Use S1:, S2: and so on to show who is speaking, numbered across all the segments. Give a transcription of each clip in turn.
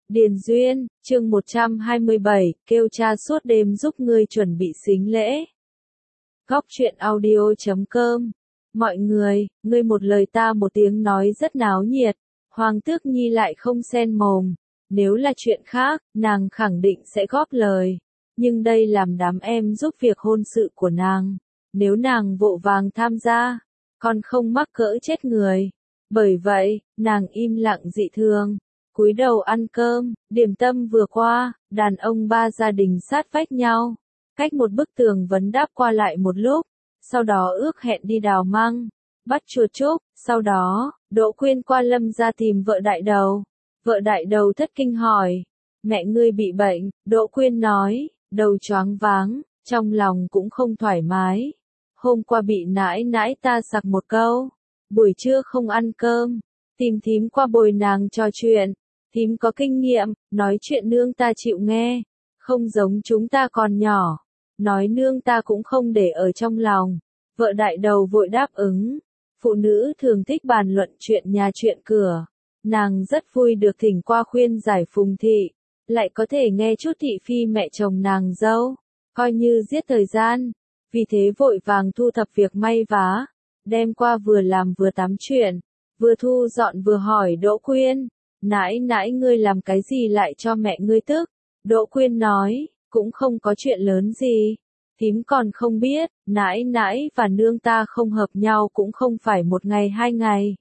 S1: Điền Duyên, chương 127, kêu cha suốt đêm giúp ngươi chuẩn bị sính lễ. Góc truyện audio.com. Mọi người, ngươi một lời ta một tiếng nói rất náo nhiệt. Hoàng Tước Nhi lại không xen mồm. Nếu là chuyện khác, nàng khẳng định sẽ góp lời. Nhưng đây làm đám em giúp việc hôn sự của nàng. Nếu nàng vội vàng tham gia, còn không mắc cỡ chết người. Bởi vậy, nàng im lặng dị thường. Cúi đầu ăn cơm, điểm tâm vừa qua, đàn ông ba gia đình sát vách nhau. Cách một bức tường vấn đáp qua lại một lúc, sau đó ước hẹn đi đào măng, bắt chuột chúc, sau đó, Đỗ Quyên qua Lâm gia tìm vợ đại đầu. Vợ đại đầu thất kinh hỏi, mẹ ngươi bị bệnh, Đỗ Quyên nói, đầu choáng váng, trong lòng cũng không thoải mái. Hôm qua bị nãi nãi ta sặc một câu, buổi trưa không ăn cơm, tìm thím qua bồi nàng trò chuyện. Thím có kinh nghiệm, nói chuyện nương ta chịu nghe, không giống chúng ta còn nhỏ. Nói nương ta cũng không để ở trong lòng. Vợ đại đầu vội đáp ứng. Phụ nữ thường thích bàn luận chuyện nhà chuyện cửa. Nàng rất vui được thỉnh qua khuyên giải Phùng thị, lại có thể nghe chút thị phi mẹ chồng nàng dâu, coi như giết thời gian. Vì thế vội vàng thu thập việc may vá, đem qua vừa làm vừa tám chuyện, vừa thu dọn vừa hỏi Đỗ Quyên. Nãi nãi ngươi làm cái gì lại cho mẹ ngươi tức? Đỗ Quyên nói, cũng không có chuyện lớn gì. Thím còn không biết, nãi nãi và nương ta không hợp nhau cũng không phải một ngày hai ngày.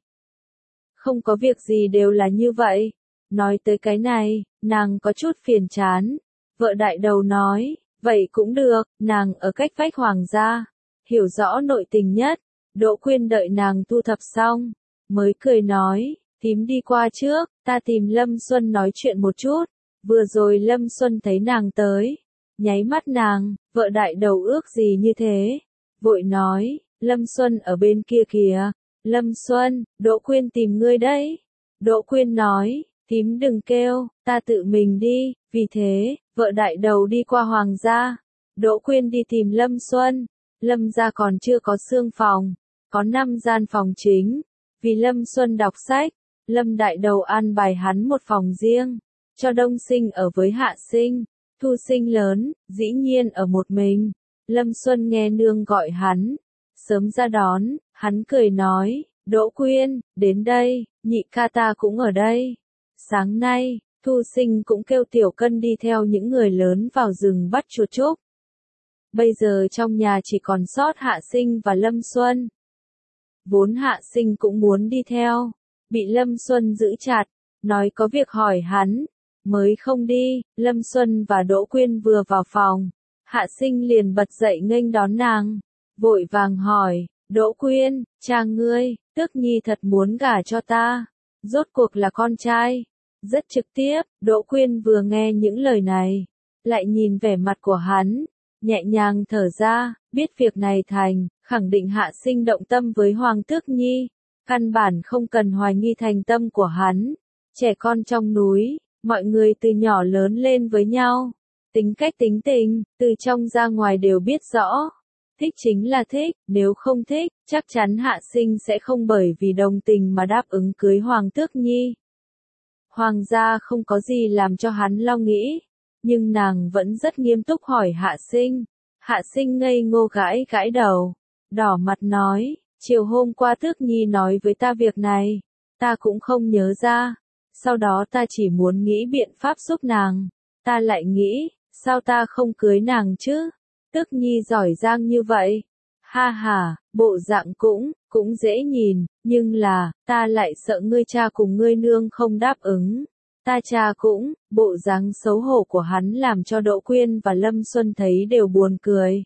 S1: Không có việc gì đều là như vậy. Nói tới cái này, nàng có chút phiền chán. Vợ đại đầu nói, vậy cũng được, nàng ở cách vách Hoàng gia, hiểu rõ nội tình nhất. Đỗ Quyên đợi nàng thu thập xong, mới cười nói, thím đi qua trước, ta tìm Lâm Xuân nói chuyện một chút. Vừa rồi Lâm Xuân thấy nàng tới, nháy mắt nàng, vợ đại đầu ước gì như thế. Vội nói, Lâm Xuân ở bên kia kìa. Lâm Xuân, Đỗ Quyên tìm ngươi đấy. Đỗ Quyên nói, thím đừng kêu, ta tự mình đi. Vì thế, vợ đại đầu đi qua Hoàng gia. Đỗ Quyên đi tìm Lâm Xuân. Lâm gia còn chưa có xương phòng, có 5 gian phòng chính. Vì Lâm Xuân đọc sách, Lâm đại đầu an bài hắn một phòng riêng, cho Đông Sinh ở với Hạ Sinh, Thu Sinh lớn, dĩ nhiên ở một mình. Lâm Xuân nghe nương gọi hắn, sớm ra đón, hắn cười nói, Đỗ Quyên, đến đây, nhị ca ta cũng ở đây. Sáng nay, Thu Sinh cũng kêu Tiểu Cân đi theo những người lớn vào rừng bắt chuột chúc. Bây giờ trong nhà chỉ còn sót Hạ Sinh và Lâm Xuân. Vốn Hạ Sinh cũng muốn đi theo, bị Lâm Xuân giữ chặt, nói có việc hỏi hắn, mới không đi. Lâm Xuân và Đỗ Quyên vừa vào phòng, Hạ Sinh liền bật dậy nghênh đón nàng, vội vàng hỏi, Đỗ Quyên, cha ngươi, Tước Nhi thật muốn gả cho ta, rốt cuộc là con trai. Rất trực tiếp, Đỗ Quyên vừa nghe những lời này, lại nhìn vẻ mặt của hắn, nhẹ nhàng thở ra, biết việc này thành, khẳng định Hạ Sinh động tâm với Hoàng Tước Nhi. Căn bản không cần hoài nghi thành tâm của hắn. Trẻ con trong núi, mọi người từ nhỏ lớn lên với nhau. Tính cách tính tình, từ trong ra ngoài đều biết rõ. Thích chính là thích, nếu không thích, chắc chắn Hạ Sinh sẽ không bởi vì đồng tình mà đáp ứng cưới Hoàng Tước Nhi. Hoàng gia không có gì làm cho hắn lo nghĩ, nhưng nàng vẫn rất nghiêm túc hỏi Hạ Sinh. Hạ Sinh ngây ngô gãi gãi đầu, đỏ mặt nói, chiều hôm qua Tước Nhi nói với ta việc này, ta cũng không nhớ ra. Sau đó ta chỉ muốn nghĩ biện pháp giúp nàng. Ta lại nghĩ, sao ta không cưới nàng chứ? Tước Nhi giỏi giang như vậy. Ha ha, bộ dạng cũng dễ nhìn, nhưng là, ta lại sợ ngươi cha cùng ngươi nương không đáp ứng. Ta cha cũng, bộ dáng xấu hổ của hắn làm cho Đỗ Quyên và Lâm Xuân thấy đều buồn cười.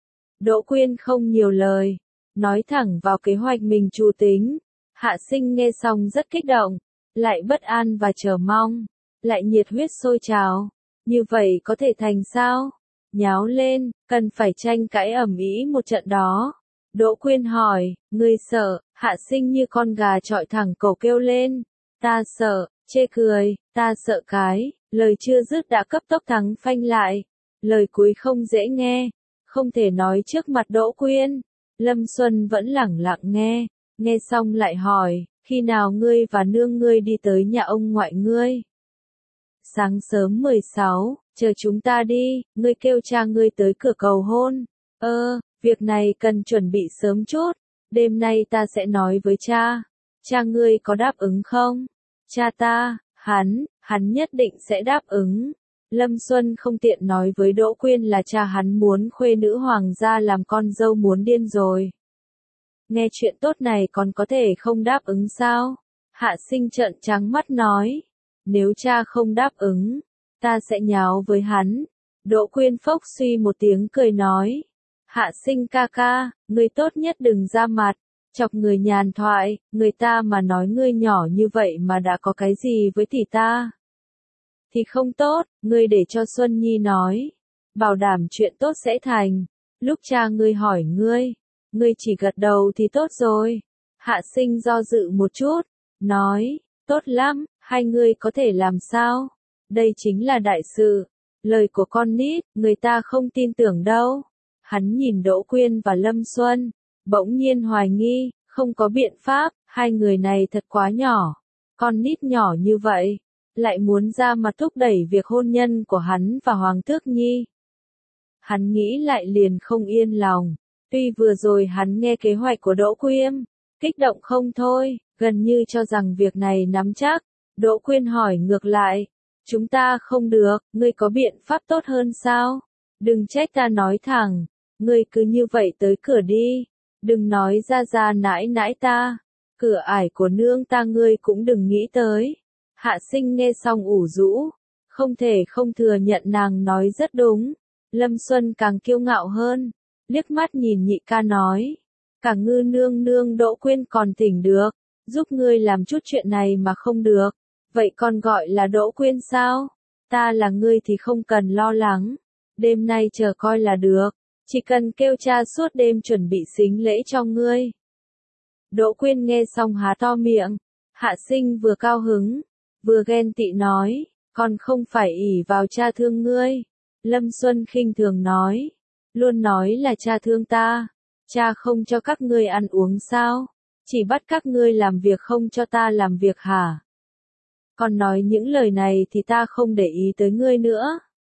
S1: Đỗ Quyên không nhiều lời, nói thẳng vào kế hoạch mình chủ tính. Hạ Sinh nghe xong rất kích động, lại bất an và chờ mong, lại nhiệt huyết sôi trào. Như vậy có thể thành sao? Nháo lên, cần phải tranh cãi ầm ĩ một trận đó. Đỗ Quyên hỏi, ngươi sợ? Hạ Sinh như con gà chọi thẳng cổ kêu lên. Ta sợ, chê cười, ta sợ cái, lời chưa dứt đã cấp tốc thắng phanh lại. Lời cuối không dễ nghe, không thể nói trước mặt Đỗ Quyên. Lâm Xuân vẫn lẳng lặng nghe xong lại hỏi, khi nào ngươi và nương ngươi đi tới nhà ông ngoại ngươi? Sáng sớm 16, chờ chúng ta đi, ngươi kêu cha ngươi tới cửa cầu hôn. Việc này cần chuẩn bị sớm chút, đêm nay ta sẽ nói với cha. Cha ngươi có đáp ứng không? Cha ta, hắn nhất định sẽ đáp ứng. Lâm Xuân không tiện nói với Đỗ Quyên là cha hắn muốn khuê nữ hoàng gia làm con dâu muốn điên rồi. Nghe chuyện tốt này còn có thể không đáp ứng sao? Hạ Sinh trợn trắng mắt nói. Nếu cha không đáp ứng, ta sẽ nháo với hắn. Đỗ Quyên phốc suy một tiếng cười nói. Hạ Sinh ca ca, ngươi tốt nhất đừng ra mặt. Chọc người nhàn thoại, người ta mà nói ngươi nhỏ như vậy mà đã có cái gì với tỷ ta. Thì không tốt, ngươi để cho Xuân Nhi nói. Bảo đảm chuyện tốt sẽ thành. Lúc cha ngươi hỏi ngươi chỉ gật đầu thì tốt rồi. Hạ Sinh do dự một chút, nói, tốt lắm, hai ngươi có thể làm sao? Đây chính là đại sự. Lời của con nít, người ta không tin tưởng đâu. Hắn nhìn Đỗ Quyên và Lâm Xuân, bỗng nhiên hoài nghi, không có biện pháp, hai người này thật quá nhỏ. Con nít nhỏ như vậy, lại muốn ra mặt thúc đẩy việc hôn nhân của hắn và Hoàng Tước Nhi. Hắn nghĩ lại liền không yên lòng. Tuy vừa rồi hắn nghe kế hoạch của Đỗ Quyên, kích động không thôi, gần như cho rằng việc này nắm chắc. Đỗ Quyên hỏi ngược lại, chúng ta không được, ngươi có biện pháp tốt hơn sao? Đừng trách ta nói thẳng, ngươi cứ như vậy tới cửa đi, đừng nói ra nãi nãi ta, cửa ải của nương ta ngươi cũng đừng nghĩ tới. Hạ Sinh nghe xong ủ rũ, không thể không thừa nhận nàng nói rất đúng. Lâm Xuân càng kiêu ngạo hơn, liếc mắt nhìn nhị ca nói, cả ngư nương nương Đỗ Quyên còn tỉnh được, giúp ngươi làm chút chuyện này mà không được, vậy còn gọi là Đỗ Quyên sao? Ta là ngươi thì không cần lo lắng, đêm nay chờ coi là được, chỉ cần kêu cha suốt đêm chuẩn bị sính lễ cho ngươi. Đỗ Quyên nghe xong há to miệng, Hạ Sinh vừa cao hứng, vừa ghen tị nói, còn không phải ỷ vào cha thương ngươi. Lâm Xuân khinh thường nói, luôn nói là cha thương ta, cha không cho các ngươi ăn uống sao, chỉ bắt các ngươi làm việc không cho ta làm việc hả? Còn nói những lời này thì ta không để ý tới ngươi nữa.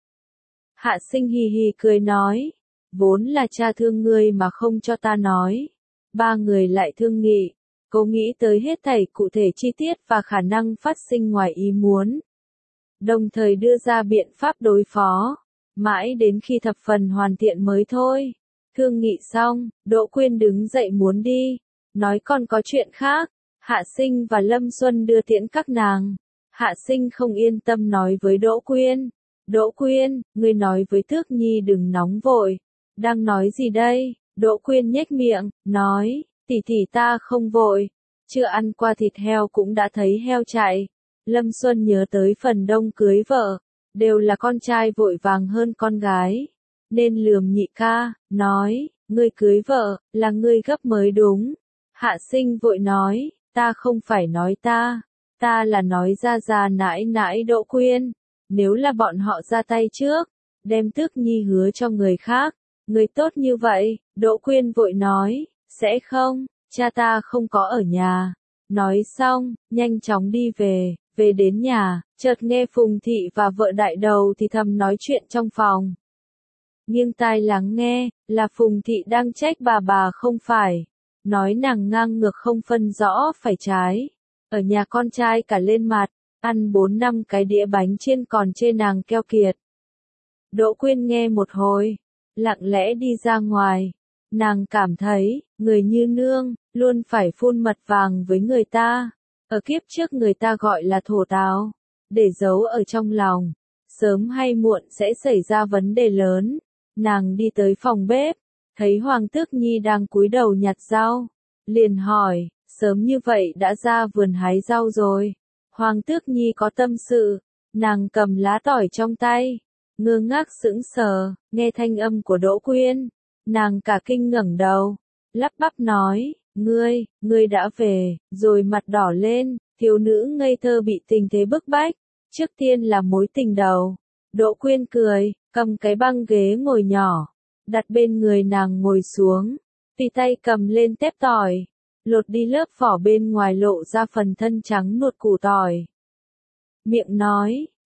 S1: Hạ Sinh hì hì cười nói, vốn là cha thương ngươi mà không cho ta nói. Ba người lại thương nghị, cố nghĩ tới hết thảy cụ thể chi tiết và khả năng phát sinh ngoài ý muốn. Đồng thời đưa ra biện pháp đối phó, mãi đến khi thập phần hoàn thiện mới thôi. Thương nghị xong, Đỗ Quyên đứng dậy muốn đi, nói còn có chuyện khác. Hạ Sinh và Lâm Xuân đưa tiễn các nàng. Hạ Sinh không yên tâm nói với Đỗ Quyên, Đỗ Quyên, ngươi nói với Tước Nhi đừng nóng vội. Đang nói gì đây? Đỗ Quyên nhếch miệng, nói, tỷ tỷ ta không vội, chưa ăn qua thịt heo cũng đã thấy heo chạy. Lâm Xuân nhớ tới phần đông cưới vợ, đều là con trai vội vàng hơn con gái, nên lườm nhị ca, nói, ngươi cưới vợ, là ngươi gấp mới đúng. Hạ Sinh vội nói, ta không phải nói ta là nói ra nãi nãi Đỗ Quyên, nếu là bọn họ ra tay trước, đem Tước Nhi hứa cho người khác, người tốt như vậy. Đỗ Quyên vội nói, sẽ không, cha ta không có ở nhà. Nói xong, nhanh chóng đi về đến nhà, chợt nghe Phùng Thị và vợ đại đầu thì thầm nói chuyện trong phòng. Nghiêng tai lắng nghe, là Phùng Thị đang trách bà không phải, nói nàng ngang ngược không phân rõ phải trái. Ở nhà con trai cả lên mặt, ăn 4-5 cái đĩa bánh chiên còn chê nàng keo kiệt. Đỗ Quyên nghe một hồi, lặng lẽ đi ra ngoài. Nàng cảm thấy, người như nương, luôn phải phun mật vàng với người ta. Ở kiếp trước người ta gọi là thổ táo, để giấu ở trong lòng. Sớm hay muộn sẽ xảy ra vấn đề lớn. Nàng đi tới phòng bếp, thấy Hoàng Tước Nhi đang cúi đầu nhặt rau. Liền hỏi, sớm như vậy đã ra vườn hái rau rồi. Hoàng Tước Nhi có tâm sự, nàng cầm lá tỏi trong tay, ngơ ngác sững sờ, nghe thanh âm của Đỗ Quyên. Nàng cả kinh ngẩng đầu, lắp bắp nói, ngươi đã về, rồi mặt đỏ lên, thiếu nữ ngây thơ bị tình thế bức bách, trước tiên là mối tình đầu. Đỗ Quyên cười, cầm cái băng ghế ngồi nhỏ, đặt bên người nàng ngồi xuống, tùy tay cầm lên tép tỏi, lột đi lớp vỏ bên ngoài lộ ra phần thân trắng nuột củ tỏi. Miệng nói,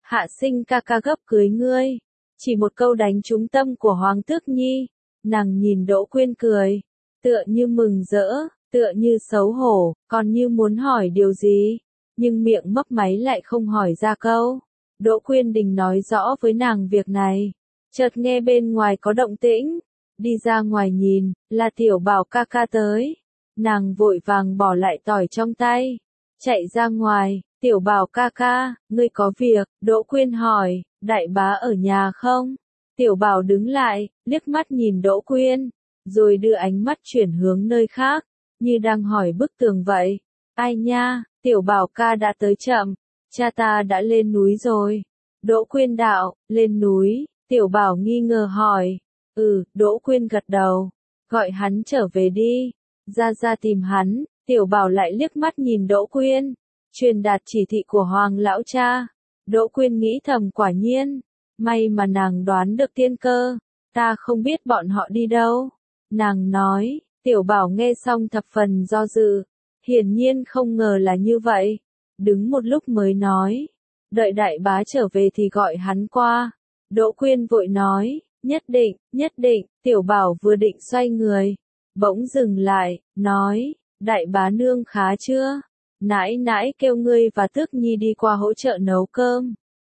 S1: Hạ sinh ca ca gấp cưới ngươi. Chỉ một câu đánh trúng tâm của Hoàng Tước Nhi. Nàng nhìn Đỗ Quyên cười. Tựa như mừng rỡ, tựa như xấu hổ, còn như muốn hỏi điều gì. Nhưng miệng mấp máy lại không hỏi ra câu. Đỗ Quyên định nói rõ với nàng việc này. Chợt nghe bên ngoài có động tĩnh. Đi ra ngoài nhìn, là Tiểu Bảo ca ca tới. Nàng vội vàng bỏ lại tỏi trong tay. Chạy ra ngoài, Tiểu Bảo ca ca, ngươi có việc, Đỗ Quyên hỏi, đại bá ở nhà không? Tiểu Bảo đứng lại, liếc mắt nhìn Đỗ Quyên, rồi đưa ánh mắt chuyển hướng nơi khác, như đang hỏi bức tường vậy. Ai nha, Tiểu Bảo ca đã tới chậm, cha ta đã lên núi rồi. Đỗ Quyên đạo, lên núi, Tiểu Bảo nghi ngờ hỏi. Đỗ Quyên gật đầu, gọi hắn trở về đi. Ra tìm hắn, Tiểu Bảo lại liếc mắt nhìn Đỗ Quyên, truyền đạt chỉ thị của Hoàng lão cha. Đỗ Quyên nghĩ thầm quả nhiên, may mà nàng đoán được tiên cơ, ta không biết bọn họ đi đâu. Nàng nói, Tiểu Bảo nghe xong thập phần do dự, hiển nhiên không ngờ là như vậy. Đứng một lúc mới nói, đợi đại bá trở về thì gọi hắn qua. Đỗ Quyên vội nói, nhất định, Tiểu Bảo vừa định xoay người, bỗng dừng lại, nói, đại bá nương khá chưa? Nãi nãi kêu ngươi và Tước Nhi đi qua hỗ trợ nấu cơm.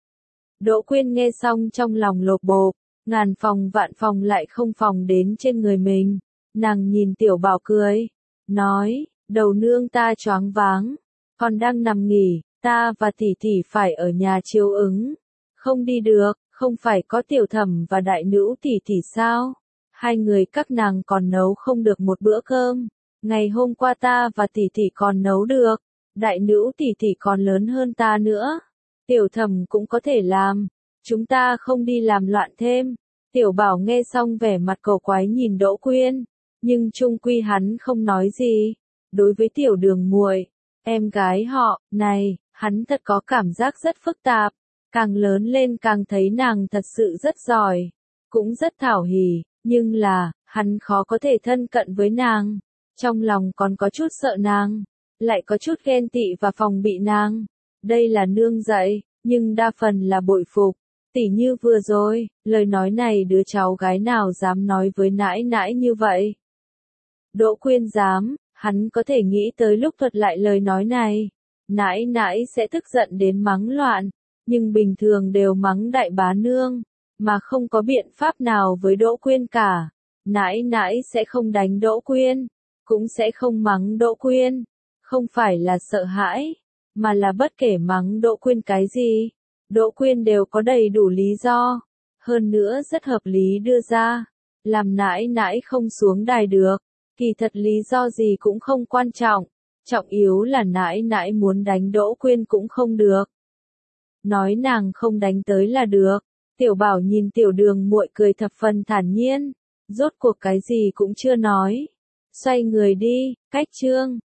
S1: Đỗ Quyên nghe xong trong lòng lột bột, ngàn phòng vạn phòng lại không phòng đến trên người mình. Nàng nhìn Tiểu Bảo cười, nói, đầu nương ta choáng váng, còn đang nằm nghỉ, ta và tỷ tỷ phải ở nhà chiếu ứng. Không đi được, không phải có Tiểu Thẩm và đại nữ tỷ tỷ sao? Hai người các nàng còn nấu không được một bữa cơm. Ngày hôm qua ta và tỷ tỷ còn nấu được. Đại nữ tỷ tỷ còn lớn hơn ta nữa. Tiểu Thẩm cũng có thể làm. Chúng ta không đi làm loạn thêm. Tiểu Bảo nghe xong vẻ mặt cầu quái nhìn Đỗ Quyên. Nhưng chung quy hắn không nói gì. Đối với Tiểu Đường muội, em gái họ, này, hắn thật có cảm giác rất phức tạp. Càng lớn lên càng thấy nàng thật sự rất giỏi. Cũng rất thảo hỉ, nhưng là, hắn khó có thể thân cận với nàng. Trong lòng còn có chút sợ nàng, lại có chút ghen tị và phòng bị nàng. Đây là nương dạy, nhưng đa phần là bội phục. Tỉ như vừa rồi, lời nói này đứa cháu gái nào dám nói với nãi nãi như vậy? Đỗ Quyên dám, hắn có thể nghĩ tới lúc thuật lại lời nói này. Nãi nãi sẽ tức giận đến mắng loạn, nhưng bình thường đều mắng đại bá nương, mà không có biện pháp nào với Đỗ Quyên cả. Nãi nãi sẽ không đánh Đỗ Quyên, cũng sẽ không mắng Đỗ Quyên. Không phải là sợ hãi, mà là bất kể mắng Đỗ Quyên cái gì, Đỗ Quyên đều có đầy đủ lý do, hơn nữa rất hợp lý đưa ra, làm nãi nãi không xuống đài được. Kỳ thật lý do gì cũng không quan trọng, trọng yếu là nãi nãi muốn đánh Đỗ Quyên cũng không được. Nói nàng không đánh tới là được. Tiểu Bảo nhìn Tiểu Đường muội cười thập phần thản nhiên, rốt cuộc cái gì cũng chưa nói. Xoay người đi, cách chương.